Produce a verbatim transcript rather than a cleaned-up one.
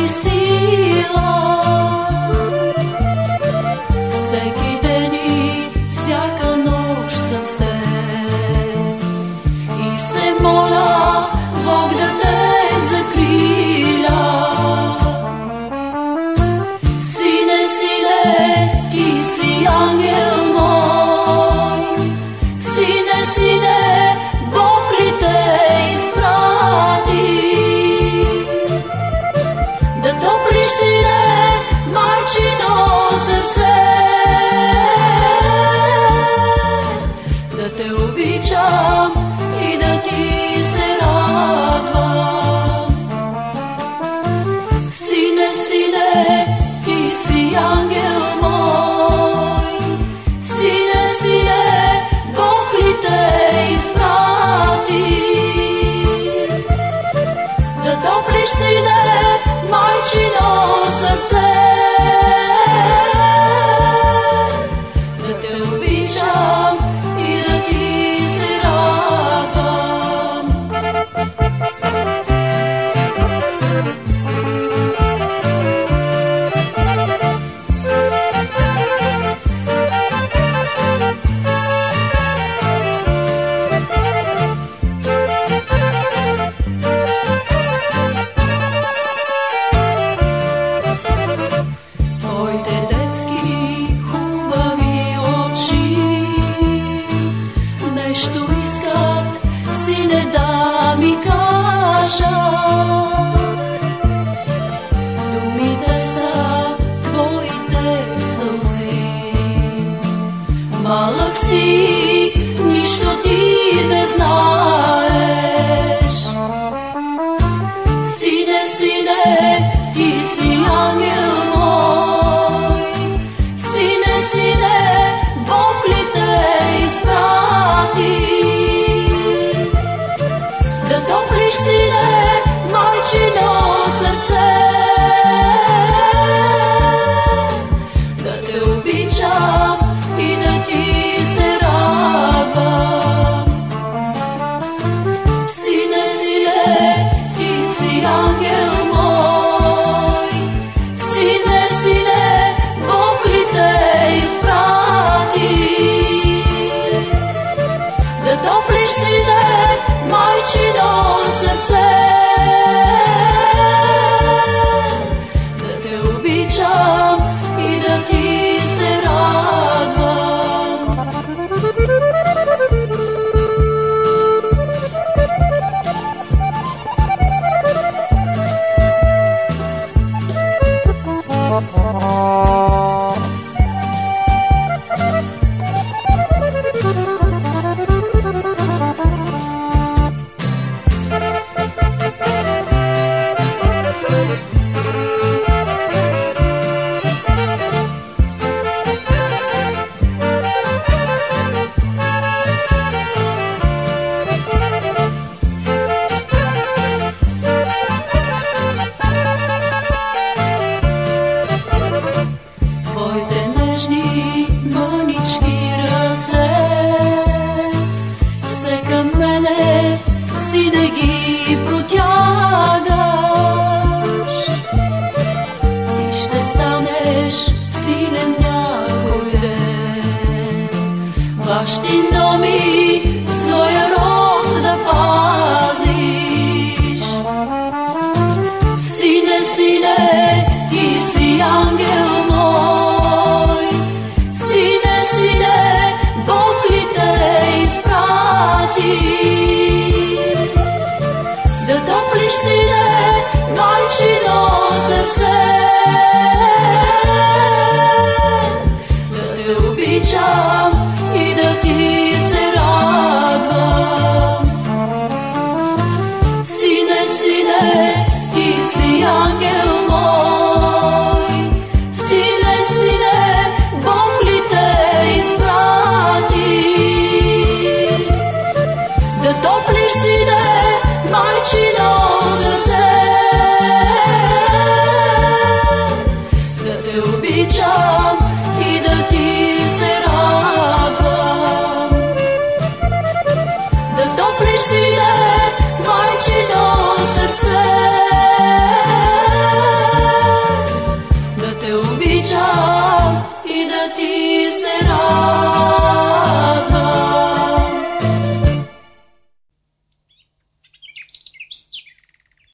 ми сила. Всеки ден и всяка нощ съм с теб и се моля Бог да те закриля. Сине, сине, ти си ангел мой. Сине, сине, Бог ли те изпрати? Да топлиш, сине, майчино сърце, да те обичам и да ти се радвам. Сине, сине, ти си ангел мой. Сине, сине, Бог ли те изпрати? Да топлиш, сине, майчино сърце, да те обичам и да ти се радвам. Твоите детски хубави очи нещо искат, сине, да ми кажат. Думите са твоите сълзи. Малък си, нищо ти не знаеш. Сине, сине, ти си ангел мой. Сине, сине, Бог ли те изпрати? Да топлиш, сине, майчино сърце, да те обичам и да ти се радвам. Сине, сине, ти си ангел мой. Сине, сине, Бог ли те изпрати? Да топлиш, сине, майчино сърце, да те обичам и да ти се радвам. Твоите нежни мънички ръце се към мене, сине, ги протягаш. Ти ще станеш силен някой ден, бащино ми своя род да пазиш. Сине, сине, ти си ангел мой.